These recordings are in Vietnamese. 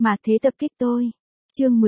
Mà thế tập kích tôi. Chương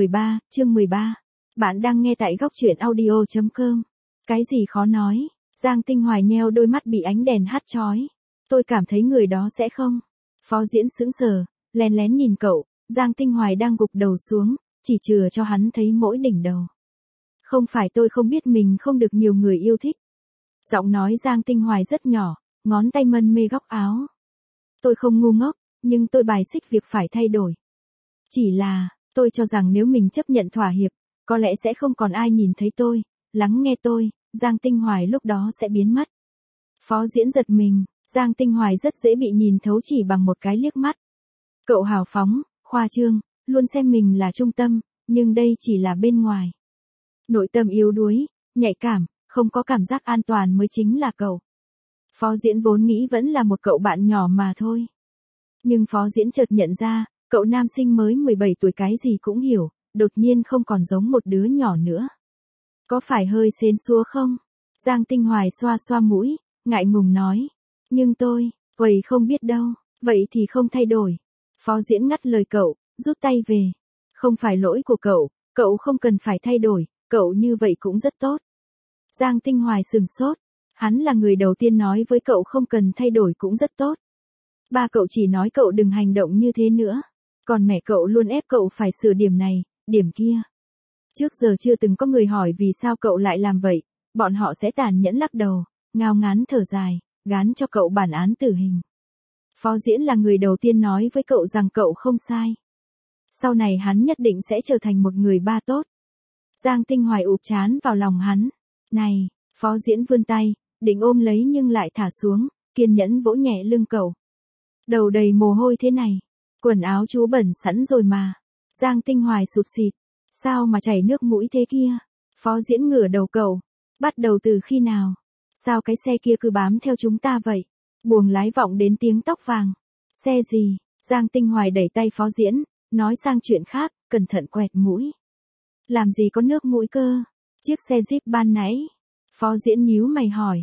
13. Bạn đang nghe tại góc truyện audio.com. Cái gì khó nói. Giang Tinh Hoài nheo đôi mắt bị ánh đèn hắt chói. Tôi cảm thấy người đó sẽ không. Phó Diễn sững sờ, lén lén nhìn cậu. Giang Tinh Hoài đang gục đầu xuống, chỉ chừa cho hắn thấy mỗi đỉnh đầu. Không phải tôi không biết mình không được nhiều người yêu thích. Giọng nói Giang Tinh Hoài rất nhỏ, ngón tay mân mê góc áo. Tôi không ngu ngốc, nhưng tôi bài xích việc phải thay đổi. Chỉ là, tôi cho rằng nếu mình chấp nhận thỏa hiệp, có lẽ sẽ không còn ai nhìn thấy tôi, lắng nghe tôi, Giang Tinh Hoài lúc đó sẽ biến mất. Phó Diễn giật mình, Giang Tinh Hoài rất dễ bị nhìn thấu chỉ bằng một cái liếc mắt. Cậu hào phóng, khoa trương, luôn xem mình là trung tâm, nhưng đây chỉ là bên ngoài. Nội tâm yếu đuối, nhạy cảm, không có cảm giác an toàn mới chính là cậu. Phó Diễn vốn nghĩ vẫn là một cậu bạn nhỏ mà thôi. Nhưng Phó Diễn chợt nhận ra, cậu nam sinh mới 17 tuổi cái gì cũng hiểu, đột nhiên không còn giống một đứa nhỏ nữa. Có phải hơi sến súa không? Giang Tinh Hoài xoa xoa mũi, ngại ngùng nói. Nhưng tôi, vậy không biết đâu, vậy thì không thay đổi. Phó Diễn ngắt lời cậu, rút tay về. Không phải lỗi của cậu không cần phải thay đổi, cậu như vậy cũng rất tốt. Giang Tinh Hoài sừng sốt, hắn là người đầu tiên nói với cậu không cần thay đổi cũng rất tốt. Ba cậu chỉ nói cậu đừng hành động như thế nữa, còn mẹ cậu luôn ép cậu phải sửa điểm này, điểm kia. Trước giờ chưa từng có người hỏi vì sao cậu lại làm vậy, bọn họ sẽ tàn nhẫn lắc đầu, ngao ngán thở dài, gán cho cậu bản án tử hình. Phó Diễn là người đầu tiên nói với cậu rằng cậu không sai. Sau này hắn nhất định sẽ trở thành một người ba tốt. Giang Tinh Hoài ụp trán vào lòng hắn. Này, Phó Diễn vươn tay, định ôm lấy nhưng lại thả xuống, kiên nhẫn vỗ nhẹ lưng cậu. Đầu đầy mồ hôi thế này, quần áo chú bẩn sẵn rồi mà. Giang Tinh Hoài sụt sịt, sao mà chảy nước mũi thế kia? Phó Diễn ngửa đầu cậu, bắt đầu từ khi nào? Sao cái xe kia cứ bám theo chúng ta vậy? Buồng lái vọng đến tiếng tóc vàng. Xe gì? Giang Tinh Hoài đẩy tay Phó Diễn, nói sang chuyện khác, cẩn thận quẹt mũi. Làm gì có nước mũi cơ? Chiếc xe Jeep ban nãy. Phó Diễn nhíu mày hỏi.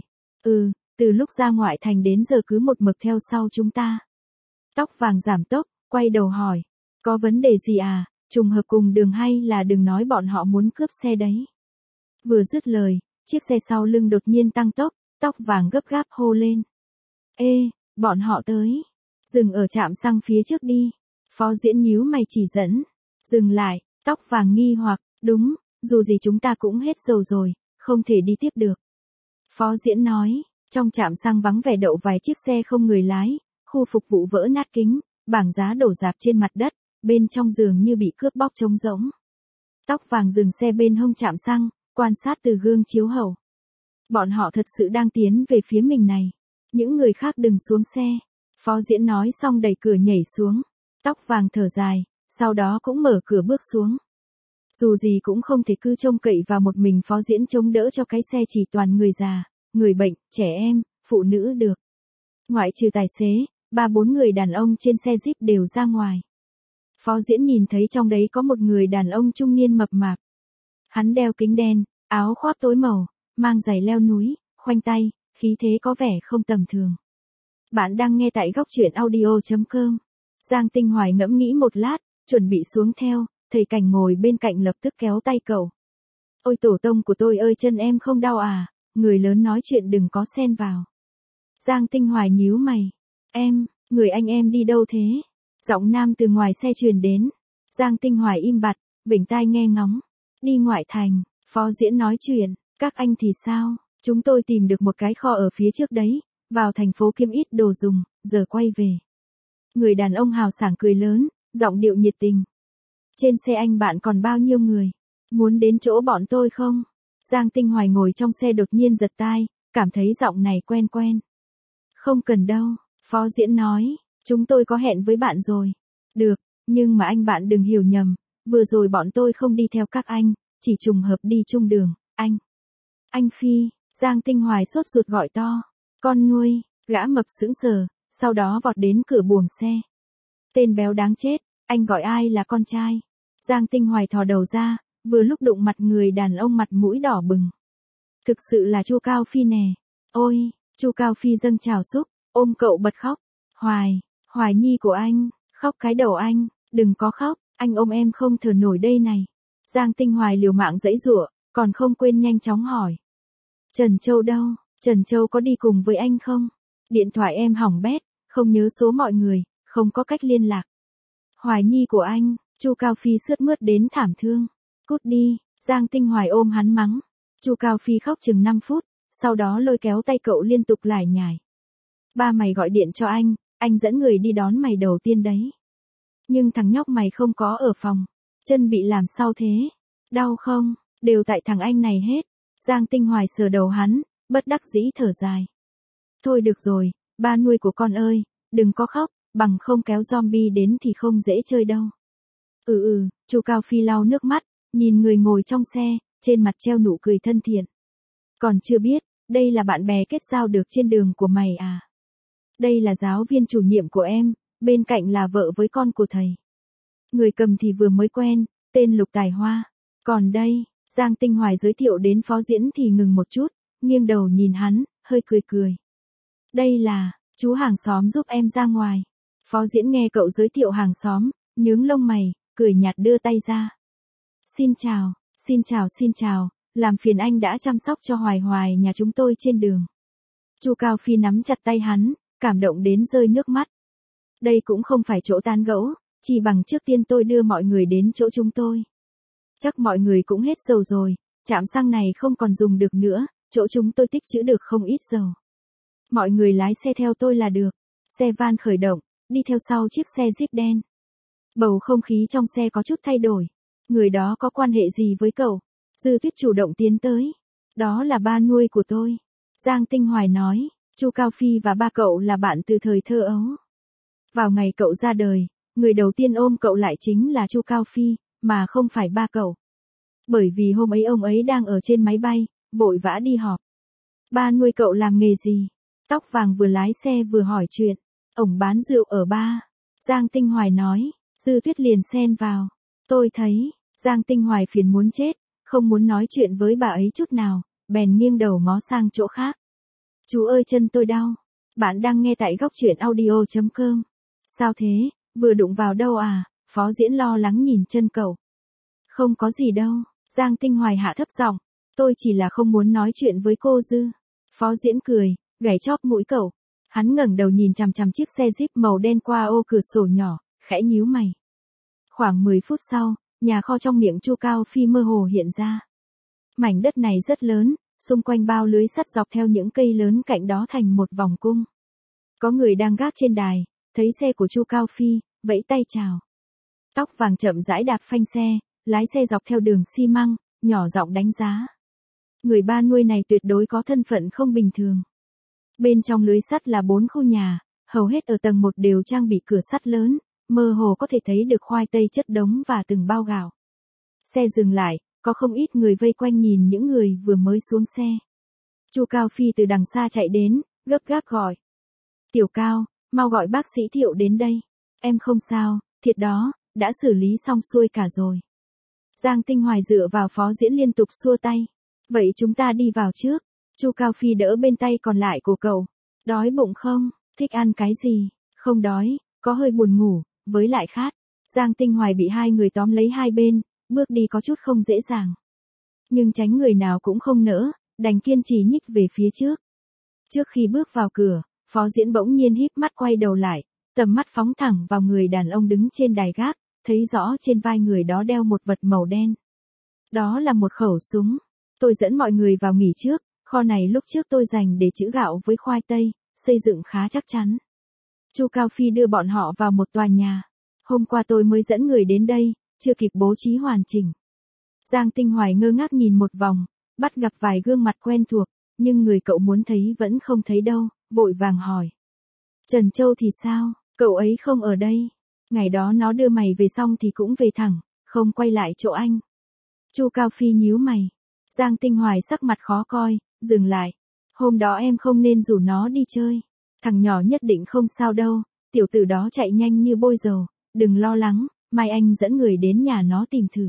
Từ lúc ra ngoại thành đến giờ cứ một mực theo sau chúng ta. Tóc vàng giảm tốc, quay đầu hỏi. Có vấn đề gì à? Trùng hợp cùng đường hay là đừng nói bọn họ muốn cướp xe đấy? Vừa dứt lời, chiếc xe sau lưng đột nhiên tăng tốc, tóc vàng gấp gáp hô lên. Ê, bọn họ tới. Dừng ở trạm xăng phía trước đi. Phó Diễn nhíu mày chỉ dẫn. Dừng lại, tóc vàng nghi hoặc, đúng, dù gì chúng ta cũng hết dầu rồi, không thể đi tiếp được. Phó Diễn nói, trong trạm xăng vắng vẻ đậu vài chiếc xe không người lái, khu phục vụ vỡ nát kính, bảng giá đổ rạp trên mặt đất, bên trong giường như bị cướp bóc trống rỗng. Tóc vàng dừng xe bên hông trạm xăng, quan sát từ gương chiếu hậu. Bọn họ thật sự đang tiến về phía mình này. Những người khác đừng xuống xe. Phó Diễn nói xong đẩy cửa nhảy xuống. Tóc vàng thở dài, sau đó cũng mở cửa bước xuống. Dù gì cũng không thể cứ trông cậy vào một mình Phó Diễn chống đỡ cho cái xe chỉ toàn người già, người bệnh, trẻ em, phụ nữ được. Ngoại trừ tài xế, 3-4 người đàn ông trên xe Jeep đều ra ngoài. Phó Diễn nhìn thấy trong đấy có một người đàn ông trung niên mập mạp. Hắn đeo kính đen, áo khoác tối màu, mang giày leo núi, khoanh tay, khí thế có vẻ không tầm thường. Bạn đang nghe tại góc truyện audio.com. Giang Tinh Hoài ngẫm nghĩ một lát, chuẩn bị xuống theo, thầy Cảnh ngồi bên cạnh lập tức kéo tay cậu. Ôi tổ tông của tôi ơi, chân em không đau à? Người lớn nói chuyện đừng có xen vào. Giang Tinh Hoài nhíu mày. Người anh em đi đâu thế? Giọng nam từ ngoài xe truyền đến. Giang Tinh Hoài im bặt, vểnh tai nghe ngóng. Đi ngoại thành, Phó Diễn nói chuyện. Các anh thì sao? Chúng tôi tìm được một cái kho ở phía trước đấy, vào thành phố kiếm ít đồ dùng, giờ quay về. Người đàn ông hào sảng cười lớn, giọng điệu nhiệt tình. Trên xe anh bạn còn bao nhiêu người? Muốn đến chỗ bọn tôi không? Giang Tinh Hoài ngồi trong xe đột nhiên giật tai, cảm thấy giọng này quen quen. Không cần đâu, Phó Diễn nói, chúng tôi có hẹn với bạn rồi. Được, nhưng mà anh bạn đừng hiểu nhầm, vừa rồi bọn tôi không đi theo các anh, chỉ trùng hợp đi chung đường, anh. Anh Phi, Giang Tinh Hoài sốt ruột gọi to. Con nuôi, gã mập sững sờ, sau đó vọt đến cửa buồng xe. Tên béo đáng chết, anh gọi ai là con trai? Giang Tinh Hoài thò đầu ra, vừa lúc đụng mặt người đàn ông mặt mũi đỏ bừng. Thực sự là Chu Cao Phi nè. Ôi, Chu Cao Phi dâng trào xúc, ôm cậu bật khóc. Hoài nhi của anh, khóc cái đầu anh. Đừng có khóc, anh ôm em không thở nổi đây này. Giang Tinh Hoài liều mạng giãy giụa, còn không quên nhanh chóng hỏi. Trần Châu đâu, Trần Châu có đi cùng với anh không? Điện thoại em hỏng bét, không nhớ số mọi người, không có cách liên lạc. Hoài Nhi của anh, Chu Cao Phi sướt mướt đến thảm thương. Cút đi, Giang Tinh Hoài ôm hắn mắng. Chu Cao Phi khóc chừng 5 phút, sau đó lôi kéo tay cậu liên tục lải nhải. Ba mày gọi điện cho anh dẫn người đi đón mày đầu tiên đấy. Nhưng thằng nhóc mày không có ở phòng, chân bị làm sao thế? Đau không? Đều tại thằng anh này hết. Giang Tinh Hoài sờ đầu hắn, bất đắc dĩ thở dài. Thôi được rồi, ba nuôi của con ơi, đừng có khóc, bằng không kéo zombie đến thì không dễ chơi đâu. Chu Cao Phi lau nước mắt, nhìn người ngồi trong xe, trên mặt treo nụ cười thân thiện. Còn chưa biết, đây là bạn bè kết giao được trên đường của mày à? Đây là giáo viên chủ nhiệm của em, bên cạnh là vợ với con của thầy. Người cầm thì vừa mới quen, tên Lục Tài Hoa. Còn đây, Giang Tinh Hoài giới thiệu đến phó diễn thì ngừng một chút, nghiêng đầu nhìn hắn, hơi cười cười. Đây là, chú hàng xóm giúp em ra ngoài. Phó diễn nghe cậu giới thiệu hàng xóm, nhướng lông mày, cười nhạt đưa tay ra. Xin chào, làm phiền anh đã chăm sóc cho Hoài Hoài nhà chúng tôi trên đường. Chu Cao Phi nắm chặt tay hắn, cảm động đến rơi nước mắt. Đây cũng không phải chỗ tán gẫu, chỉ bằng trước tiên tôi đưa mọi người đến chỗ chúng tôi. Chắc mọi người cũng hết dầu rồi, trạm xăng này không còn dùng được nữa, chỗ chúng tôi tích trữ được không ít dầu. Mọi người lái xe theo tôi là được. Xe van khởi động, đi theo sau chiếc xe Jeep đen. Bầu không khí trong xe có chút thay đổi. Người đó có quan hệ gì với cậu? Dư Tuyết chủ động tiến tới. Đó là ba nuôi của tôi. Giang Tinh Hoài nói, Chu Cao Phi và ba cậu là bạn từ thời thơ ấu. Vào ngày cậu ra đời, người đầu tiên ôm cậu lại chính là Chu Cao Phi, mà không phải ba cậu. Bởi vì hôm ấy ông ấy đang ở trên máy bay, vội vã đi họp. Ba nuôi cậu làm nghề gì? Tóc vàng vừa lái xe vừa hỏi chuyện. Ổng bán rượu ở bar. Giang Tinh Hoài nói, Dư Tuyết liền xen vào. Tôi thấy, Giang Tinh Hoài phiền muốn chết, không muốn nói chuyện với bà ấy chút nào, bèn nghiêng đầu ngó sang chỗ khác. Chú ơi chân tôi đau. Bạn đang nghe tại góc truyện audio.com. Sao thế, vừa đụng vào đâu à? Phó diễn lo lắng nhìn chân cậu. Không có gì đâu, Giang Tinh Hoài hạ thấp giọng. Tôi chỉ là không muốn nói chuyện với cô Dư. Phó diễn cười, gảy chóp mũi cậu. Hắn ngẩng đầu nhìn chằm chằm chiếc xe Jeep màu đen qua ô cửa sổ nhỏ, khẽ nhíu mày. Khoảng 10 phút sau, nhà kho trong miệng Chu Cao Phi mơ hồ hiện ra. Mảnh đất này rất lớn, xung quanh bao lưới sắt dọc theo những cây lớn cạnh đó thành một vòng cung. Có người đang gác trên đài, thấy xe của Chu Cao Phi, vẫy tay chào. Tóc vàng chậm rãi đạp phanh xe, lái xe dọc theo đường xi măng, nhỏ giọng đánh giá. Người ba nuôi này tuyệt đối có thân phận không bình thường. Bên trong lưới sắt là 4 khu nhà, hầu hết ở tầng 1 đều trang bị cửa sắt lớn, mơ hồ có thể thấy được khoai tây chất đống và từng bao gạo. Xe dừng lại, có không ít người vây quanh nhìn những người vừa mới xuống xe. Chu Cao Phi từ đằng xa chạy đến, gấp gáp gọi. Tiểu Cao, mau gọi bác sĩ Thiệu đến đây. Em không sao, thiệt đó, đã xử lý xong xuôi cả rồi. Giang Tinh Hoài dựa vào phó diễn liên tục xua tay. Vậy chúng ta đi vào trước. Chu Cao Phi đỡ bên tay còn lại của cậu. Đói bụng không? Thích ăn cái gì? Không đói, có hơi buồn ngủ, với lại khát. Giang Tinh Hoài bị hai người tóm lấy hai bên, bước đi có chút không dễ dàng. Nhưng tránh người nào cũng không nỡ, đành kiên trì nhích về phía trước. Trước khi bước vào cửa, phó diễn bỗng nhiên híp mắt quay đầu lại, tầm mắt phóng thẳng vào người đàn ông đứng trên đài gác, thấy rõ trên vai người đó đeo một vật màu đen. Đó là một khẩu súng. Tôi dẫn mọi người vào nghỉ trước, kho này lúc trước tôi dành để trữ gạo với khoai tây, xây dựng khá chắc chắn. Chu Cao Phi đưa bọn họ vào một tòa nhà. Hôm qua tôi mới dẫn người đến đây, chưa kịp bố trí hoàn chỉnh. Giang Tinh Hoài ngơ ngác nhìn một vòng, bắt gặp vài gương mặt quen thuộc, nhưng người cậu muốn thấy vẫn không thấy đâu, vội vàng hỏi. Trần Châu thì sao, cậu ấy không ở đây. Ngày đó nó đưa mày về xong thì cũng về thẳng, không quay lại chỗ anh. Chu Cao Phi nhíu mày. Giang Tinh Hoài sắc mặt khó coi, dừng lại. Hôm đó em không nên rủ nó đi chơi. Thằng nhỏ nhất định không sao đâu, tiểu tử đó chạy nhanh như bôi dầu, đừng lo lắng, mai anh dẫn người đến nhà nó tìm thử.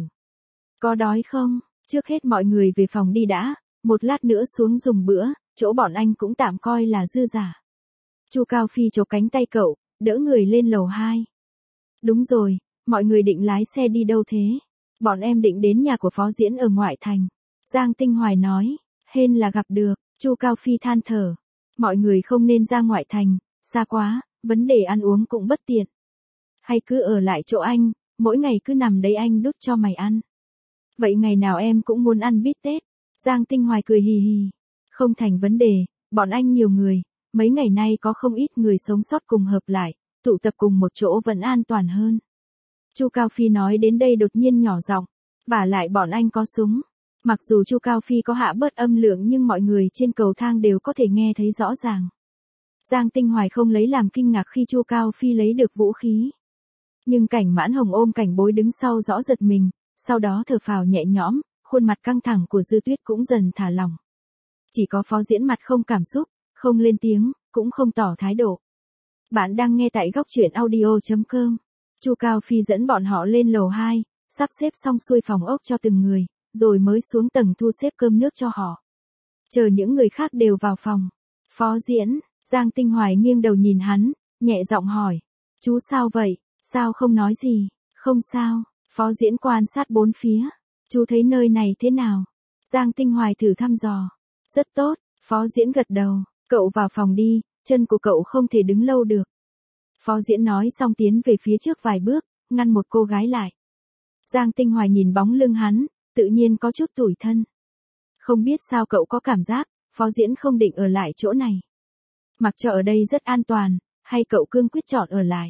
Có đói không? Trước hết mọi người về phòng đi đã, một lát nữa xuống dùng bữa, chỗ bọn anh cũng tạm coi là dư giả. Chu Cao Phi chộp cánh tay cậu, đỡ người lên lầu 2. Đúng rồi, mọi người định lái xe đi đâu thế? Bọn em định đến nhà của Phó Diễn ở ngoại thành. Giang Tinh Hoài nói, hên là gặp được. Chu Cao Phi than thở. Mọi người không nên ra ngoại thành, xa quá, vấn đề ăn uống cũng bất tiện. Hay cứ ở lại chỗ anh, mỗi ngày cứ nằm đấy anh đút cho mày ăn. Vậy ngày nào em cũng muốn ăn bít tết. Giang Tinh Hoài cười hì hì. Không thành vấn đề, bọn anh nhiều người, mấy ngày nay có không ít người sống sót cùng hợp lại, tụ tập cùng một chỗ vẫn an toàn hơn. Chu Cao Phi nói đến đây đột nhiên nhỏ giọng, vả lại bọn anh có súng. Mặc dù Chu Cao Phi có hạ bớt âm lượng nhưng mọi người trên cầu thang đều có thể nghe thấy rõ ràng. Giang Tinh Hoài không lấy làm kinh ngạc khi Chu Cao Phi lấy được vũ khí. Nhưng Cảnh Mãn Hồng ôm Cảnh Bối đứng sau rõ giật mình, sau đó thở phào nhẹ nhõm, khuôn mặt căng thẳng của Dư Tuyết cũng dần thả lỏng. Chỉ có Phó Diễn mặt không cảm xúc, không lên tiếng, cũng không tỏ thái độ. Bạn đang nghe tại góc truyện audio.com. Chu Cao Phi dẫn bọn họ lên lầu 2, sắp xếp xong xuôi phòng ốc cho từng người, rồi mới xuống tầng thu xếp cơm nước cho họ. Chờ những người khác đều vào phòng. Phó Diễn, Giang Tinh Hoài nghiêng đầu nhìn hắn, nhẹ giọng hỏi. Chú sao vậy, sao không nói gì? Không sao, Phó Diễn quan sát bốn phía. Chú thấy nơi này thế nào? Giang Tinh Hoài thử thăm dò. Rất tốt, Phó Diễn gật đầu. Cậu vào phòng đi, chân của cậu không thể đứng lâu được. Phó Diễn nói xong tiến về phía trước vài bước, ngăn một cô gái lại. Giang Tinh Hoài nhìn bóng lưng hắn, tự nhiên có chút tủi thân. Không biết sao cậu có cảm giác, Phó Diễn không định ở lại chỗ này. Mặc cho ở đây rất an toàn, hay cậu cương quyết chọn ở lại.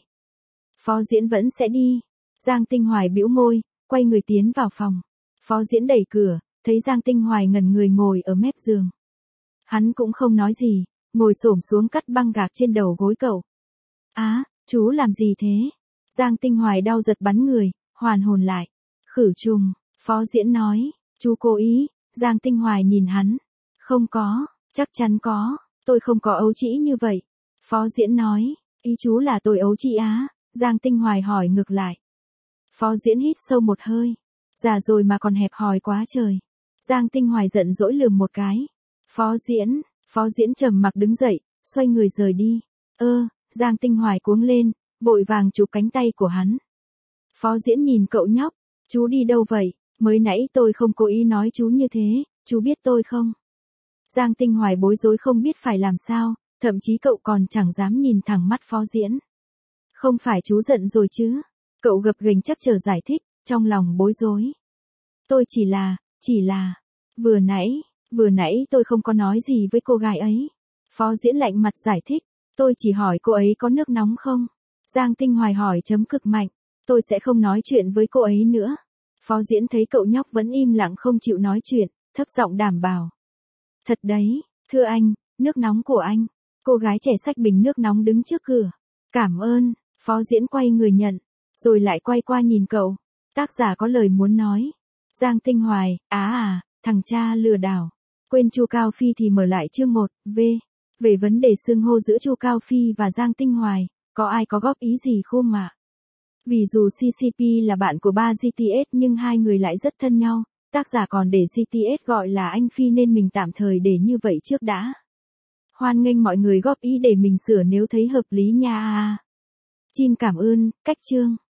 Phó Diễn vẫn sẽ đi. Giang Tinh Hoài bĩu môi, quay người tiến vào phòng. Phó Diễn đẩy cửa, thấy Giang Tinh Hoài ngẩn người ngồi ở mép giường. Hắn cũng không nói gì, ngồi xổm xuống cắt băng gạc trên đầu gối cậu. Á, chú làm gì thế? Giang Tinh Hoài đau giật bắn người, hoàn hồn lại. Khử trùng, Phó Diễn nói, chú cố ý. Giang Tinh Hoài nhìn hắn. Không có, chắc chắn có, tôi không có ấu trĩ như vậy. Phó Diễn nói, ý chú là tôi ấu trĩ á? Giang Tinh Hoài hỏi ngược lại. Phó Diễn hít sâu một hơi. Già rồi mà còn hẹp hòi quá trời. Giang Tinh Hoài giận dỗi lườm một cái. Phó Diễn trầm mặc đứng dậy, xoay người rời đi. Giang Tinh Hoài cuống lên, vội vàng chụp cánh tay của hắn. Phó Diễn nhìn cậu nhóc, chú đi đâu vậy? Mới nãy tôi không cố ý nói chú như thế, chú biết tôi không? Giang Tinh Hoài bối rối không biết phải làm sao, thậm chí cậu còn chẳng dám nhìn thẳng mắt Phó Diễn. Không phải chú giận rồi chứ? Cậu gập ghềnh chắc chờ giải thích, trong lòng bối rối. Tôi chỉ là, vừa nãy tôi không có nói gì với cô gái ấy. Phó Diễn lạnh mặt giải thích, tôi chỉ hỏi cô ấy có nước nóng không? Giang Tinh Hoài hỏi chấm cực mạnh, tôi sẽ không nói chuyện với cô ấy nữa. Phó Diễn thấy cậu nhóc vẫn im lặng không chịu nói chuyện, thấp giọng đảm bảo. Thật đấy, thưa anh, nước nóng của anh. Cô gái trẻ xách bình nước nóng đứng trước cửa. Cảm ơn, Phó Diễn quay người nhận, rồi lại quay qua nhìn cậu. Tác giả có lời muốn nói. Giang Tinh Hoài, thằng cha lừa đảo. Quên Chu Cao Phi thì mở lại chương 1, về vấn đề xưng hô giữa Chu Cao Phi và Giang Tinh Hoài, có ai có góp ý gì không ạ? Vì dù CCP là bạn của ba GTS nhưng hai người lại rất thân nhau, tác giả còn để GTS gọi là anh Phi nên mình tạm thời để như vậy trước đã. Hoan nghênh mọi người góp ý để mình sửa nếu thấy hợp lý nha. Xin cảm ơn, cách chương.